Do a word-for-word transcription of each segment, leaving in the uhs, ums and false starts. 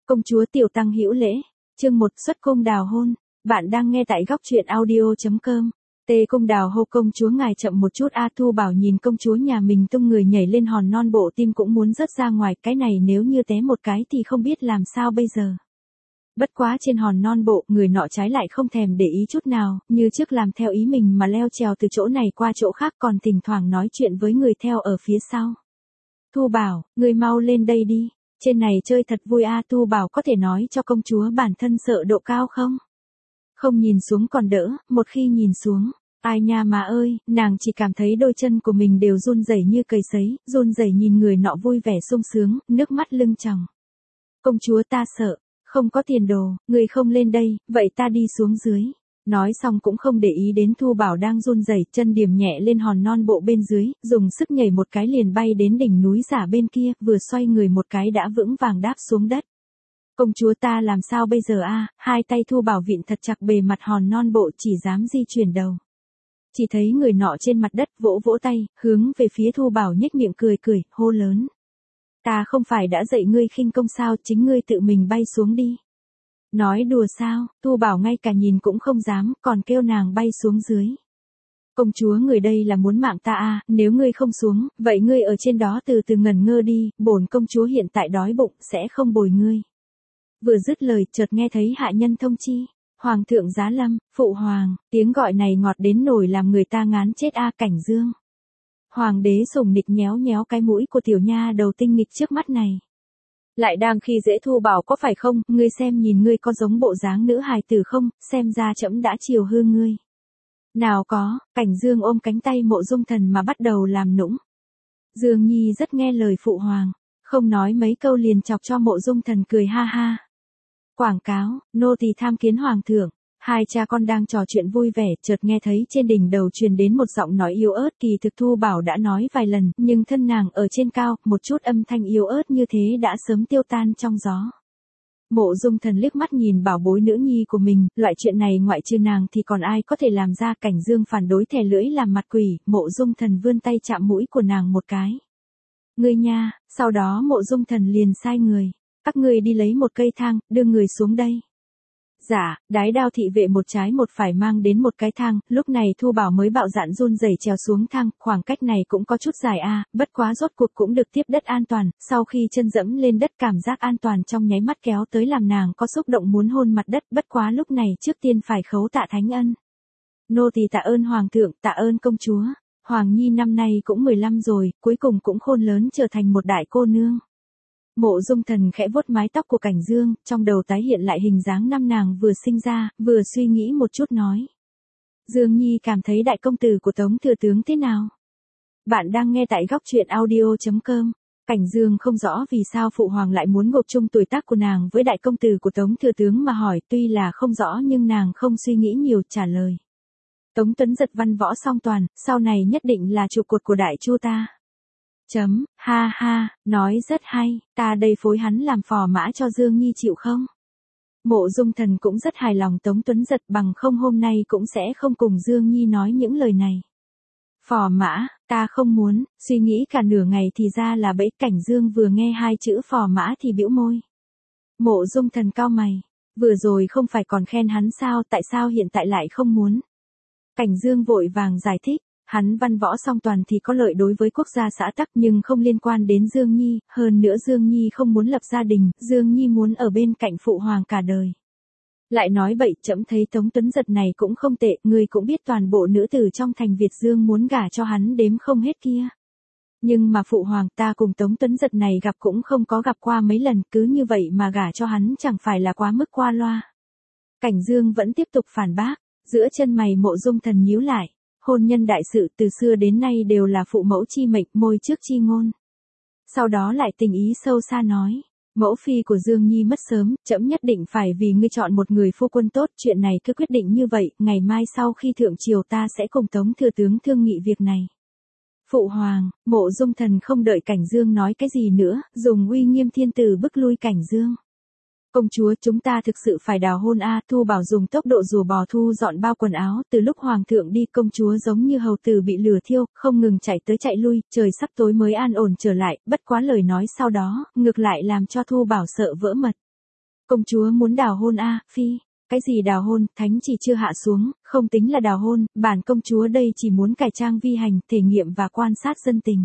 Công chúa Tiểu Tăng hữu lễ, chương một xuất cung đào hôn, bạn đang nghe tại góc truyện audio.com. Tê cung đào hô công chúa ngài chậm một chút A Thu Bảo nhìn công chúa nhà mình tung người nhảy lên hòn non bộ tim cũng muốn rớt ra ngoài, cái này nếu như té một cái thì không biết làm sao bây giờ. Bất quá trên hòn non bộ, người nọ trái lại không thèm để ý chút nào, như trước làm theo ý mình mà leo trèo từ chỗ này qua chỗ khác, còn thỉnh thoảng nói chuyện với người theo ở phía sau. Thu Bảo, người mau lên đây đi. Trên này chơi thật vui A Thu Bảo có thể nói cho công chúa bản thân sợ độ cao không? Không nhìn xuống còn đỡ, một khi nhìn xuống, ai nha mà ơi, nàng chỉ cảm thấy đôi chân của mình đều run rẩy như cầy sấy, run rẩy nhìn người nọ vui vẻ sung sướng, nước mắt lưng tròng. Công chúa ta sợ, không có tiền đồ, người không lên đây, vậy ta đi xuống dưới. Nói xong cũng không để ý đến Thu Bảo đang run rẩy, chân điểm nhẹ lên hòn non bộ bên dưới, dùng sức nhảy một cái liền bay đến đỉnh núi giả bên kia, vừa xoay người một cái đã vững vàng đáp xuống đất. Công chúa ta làm sao bây giờ a? Hai tay Thu Bảo vịn thật chặt bề mặt hòn non bộ chỉ dám di chuyển đầu. Chỉ thấy người nọ trên mặt đất vỗ vỗ tay, hướng về phía Thu Bảo nhếch miệng cười cười, hô lớn. Ta không phải đã dạy ngươi khinh công sao, chính ngươi tự mình bay xuống đi. Nói đùa sao, Thu Bảo ngay cả nhìn cũng không dám, còn kêu nàng bay xuống dưới. Công chúa người đây là muốn mạng ta à, nếu ngươi không xuống, vậy ngươi ở trên đó từ từ ngẩn ngơ đi, bổn công chúa hiện tại đói bụng, sẽ không bồi ngươi. Vừa dứt lời, chợt nghe thấy hạ nhân thông chi. Hoàng thượng giá lâm, phụ hoàng, tiếng gọi này ngọt đến nổi làm người ta ngán chết a Cảnh Dương. Hoàng đế sùng nịch nhéo nhéo cái mũi của tiểu nha đầu tinh nghịch trước mắt này. Lại đang khi dễ Thu Bảo có phải không, ngươi xem nhìn ngươi có giống bộ dáng nữ hài tử không, xem ra trẫm đã chiều hư ngươi. Nào có, Cảnh Dương ôm cánh tay Mộ Dung Thần mà bắt đầu làm nũng. Dương Nhi rất nghe lời phụ hoàng, không nói mấy câu liền chọc cho Mộ Dung Thần cười ha ha. Quảng cáo, nô tỳ tham kiến hoàng thượng. Hai cha con đang trò chuyện vui vẻ, chợt nghe thấy trên đỉnh đầu truyền đến một giọng nói yếu ớt, kỳ thực Thu Bảo đã nói vài lần, nhưng thân nàng ở trên cao, một chút âm thanh yếu ớt như thế đã sớm tiêu tan trong gió. Mộ Dung Thần liếc mắt nhìn bảo bối nữ nhi của mình, loại chuyện này ngoại trừ nàng thì còn ai có thể làm ra. Cảnh Dương phản đối thè lưỡi làm mặt quỷ, Mộ Dung Thần vươn tay chạm mũi của nàng một cái. Ngươi nha, sau đó Mộ Dung Thần liền sai người. Các ngươi đi lấy một cây thang, đưa người xuống đây. Dạ, đái đao thị vệ một trái một phải mang đến một cái thang, lúc này Thu Bảo mới bạo dạn run rẩy trèo xuống thang, khoảng cách này cũng có chút dài a, bất quá rốt cuộc cũng được tiếp đất an toàn, sau khi chân dẫm lên đất cảm giác an toàn trong nháy mắt kéo tới làm nàng có xúc động muốn hôn mặt đất, bất quá lúc này trước tiên phải khấu tạ thánh ân. Nô tỳ tạ ơn hoàng thượng, tạ ơn công chúa, Hoàng Nhi năm nay cũng mười lăm rồi, cuối cùng cũng khôn lớn trở thành một đại cô nương. Mộ Dung Thần khẽ vuốt mái tóc của Cảnh Dương, trong đầu tái hiện lại hình dáng năm nàng vừa sinh ra, vừa suy nghĩ một chút nói. Dương Nhi cảm thấy đại công tử của Tống thừa tướng thế nào? Bạn đang nghe tại góc truyện audio.com. Cảnh Dương không rõ vì sao phụ hoàng lại muốn gộp chung tuổi tác của nàng với đại công tử của Tống thừa tướng mà hỏi, tuy là không rõ nhưng nàng không suy nghĩ nhiều trả lời. Tống Tuấn Giật văn võ song toàn, sau này nhất định là trụ cột của đại chu ta. Chấm, ha ha, nói rất hay, ta đây phối hắn làm phò mã cho Dương Nhi chịu không? Mộ Dung Thần cũng rất hài lòng Tống Tuấn Giật, bằng không hôm nay cũng sẽ không cùng Dương Nhi nói những lời này. Phò mã, ta không muốn, suy nghĩ cả nửa ngày thì ra là bẫy. Cảnh Dương vừa nghe hai chữ phò mã thì bĩu môi. Mộ Dung Thần cau mày, vừa rồi không phải còn khen hắn sao, tại sao hiện tại lại không muốn? Cảnh Dương vội vàng giải thích. Hắn văn võ song toàn thì có lợi đối với quốc gia xã tắc nhưng không liên quan đến Dương Nhi, hơn nữa Dương Nhi không muốn lập gia đình, Dương Nhi muốn ở bên cạnh phụ hoàng cả đời. Lại nói bậy, trẫm thấy Tống Tuấn Giật này cũng không tệ, người cũng biết toàn bộ nữ tử trong thành Việt Dương muốn gả cho hắn đếm không hết kia. Nhưng mà phụ hoàng, ta cùng Tống Tuấn Giật này gặp cũng không có gặp qua mấy lần, cứ như vậy mà gả cho hắn chẳng phải là quá mức qua loa. Cảnh Dương vẫn tiếp tục phản bác, giữa chân mày Mộ Dung Thần nhíu lại. Hôn nhân đại sự từ xưa đến nay đều là phụ mẫu chi mệnh, môi trước chi ngôn. Sau đó lại tình ý sâu xa nói, mẫu phi của Dương Nhi mất sớm, trẫm nhất định phải vì ngươi chọn một người phu quân tốt, chuyện này cứ quyết định như vậy, ngày mai sau khi thượng triều ta sẽ cùng Tống thừa tướng thương nghị việc này. Phụ hoàng, Mộ Dung Thần không đợi Cảnh Dương nói cái gì nữa, dùng uy nghiêm thiên tử bức lui Cảnh Dương. Công chúa, chúng ta thực sự phải đào hôn a. Thu Bảo dùng tốc độ rùa bò thu dọn bao quần áo, từ lúc hoàng thượng đi công chúa giống như hầu tử bị lửa thiêu, không ngừng chạy tới chạy lui, trời sắp tối mới an ổn trở lại, bất quá lời nói sau đó, ngược lại làm cho Thu Bảo sợ vỡ mật. Công chúa muốn đào hôn a, phi. Cái gì đào hôn, thánh chỉ chưa hạ xuống, không tính là đào hôn, bản công chúa đây chỉ muốn cải trang vi hành, thể nghiệm và quan sát dân tình.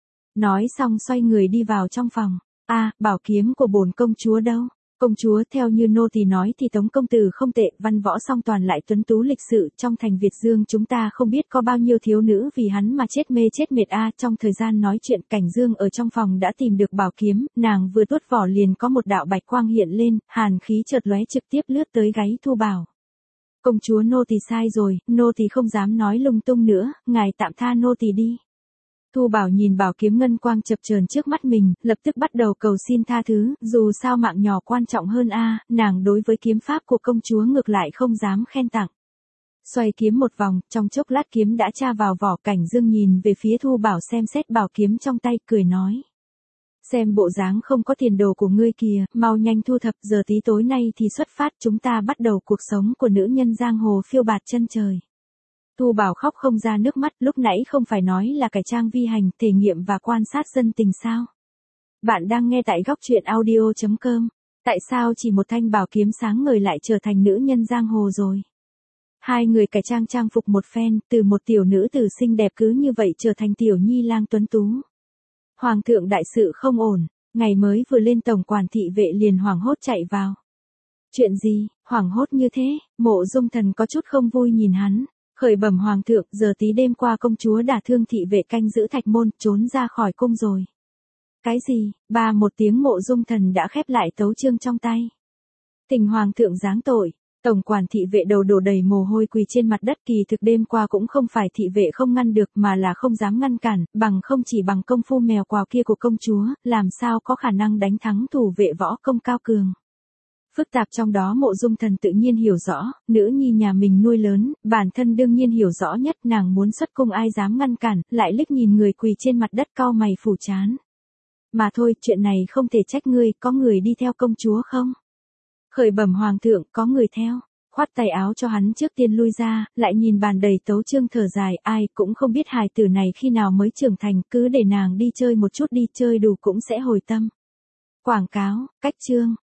Nói xong xoay người đi vào trong phòng. A, bảo kiếm của bổn công chúa đâu? Công chúa theo như nô tỳ nói thì Tống công tử không tệ, văn võ song toàn lại tuấn tú lịch sự, trong thành Việt Dương chúng ta không biết có bao nhiêu thiếu nữ vì hắn mà chết mê chết mệt a. Trong thời gian nói chuyện, Cảnh Dương ở trong phòng đã tìm được bảo kiếm, nàng vừa tuốt vỏ liền có một đạo bạch quang hiện lên, hàn khí chợt lóe trực tiếp lướt tới gáy Thu Bảo. Công chúa nô tỳ sai rồi, nô tỳ không dám nói lung tung nữa, ngài tạm tha nô tỳ đi. Thu Bảo nhìn bảo kiếm ngân quang chập chờn trước mắt mình, lập tức bắt đầu cầu xin tha thứ, dù sao mạng nhỏ quan trọng hơn a, nàng đối với kiếm pháp của công chúa ngược lại không dám khen tặng. Xoay kiếm một vòng, trong chốc lát kiếm đã tra vào vỏ. Cảnh Dương nhìn về phía Thu Bảo xem xét bảo kiếm trong tay, cười nói. Xem bộ dáng không có tiền đồ của ngươi kìa, mau nhanh thu thập, giờ tí tối nay thì xuất phát, chúng ta bắt đầu cuộc sống của nữ nhân giang hồ phiêu bạt chân trời. Thu Bảo khóc không ra nước mắt, lúc nãy không phải nói là cải trang vi hành, thể nghiệm và quan sát dân tình sao? Bạn đang nghe tại góc truyện audio chấm com. Tại sao chỉ một thanh bảo kiếm sáng ngời lại trở thành nữ nhân giang hồ rồi? Hai người cải trang trang phục một phen, từ một tiểu nữ tử xinh đẹp cứ như vậy trở thành tiểu nhi lang tuấn tú. Hoàng thượng đại sự không ổn, ngày mới vừa lên tổng quản thị vệ liền hoảng hốt chạy vào. Chuyện gì, hoảng hốt như thế? Mộ Dung Thần có chút không vui nhìn hắn. Khởi bẩm hoàng thượng, giờ tí đêm qua công chúa đả thương thị vệ canh giữ thạch môn, trốn ra khỏi cung rồi. Cái gì? Ba một tiếng Mộ Dung Thần đã khép lại tấu chương trong tay. Tình hoàng thượng giáng tội, tổng quản thị vệ đầu đổ đầy mồ hôi quỳ trên mặt đất. Kỳ thực đêm qua cũng không phải thị vệ không ngăn được mà là không dám ngăn cản, bằng không chỉ bằng công phu mèo quào kia của công chúa, làm sao có khả năng đánh thắng thủ vệ võ công cao cường. Phức tạp trong đó Mộ Dung Thần tự nhiên hiểu rõ, nữ nhi nhà mình nuôi lớn, bản thân đương nhiên hiểu rõ nhất, nàng muốn xuất cung ai dám ngăn cản, lại liếc nhìn người quỳ trên mặt đất cau mày phủ chán. Mà thôi, chuyện này không thể trách ngươi, có người đi theo công chúa không? Khởi bẩm hoàng thượng, có người theo. Khoát tay áo cho hắn trước tiên lui ra, lại nhìn bàn đầy tấu chương thở dài, ai cũng không biết hài tử này khi nào mới trưởng thành, cứ để nàng đi chơi một chút đi, chơi đủ cũng sẽ hồi tâm. Quảng cáo, cách chương.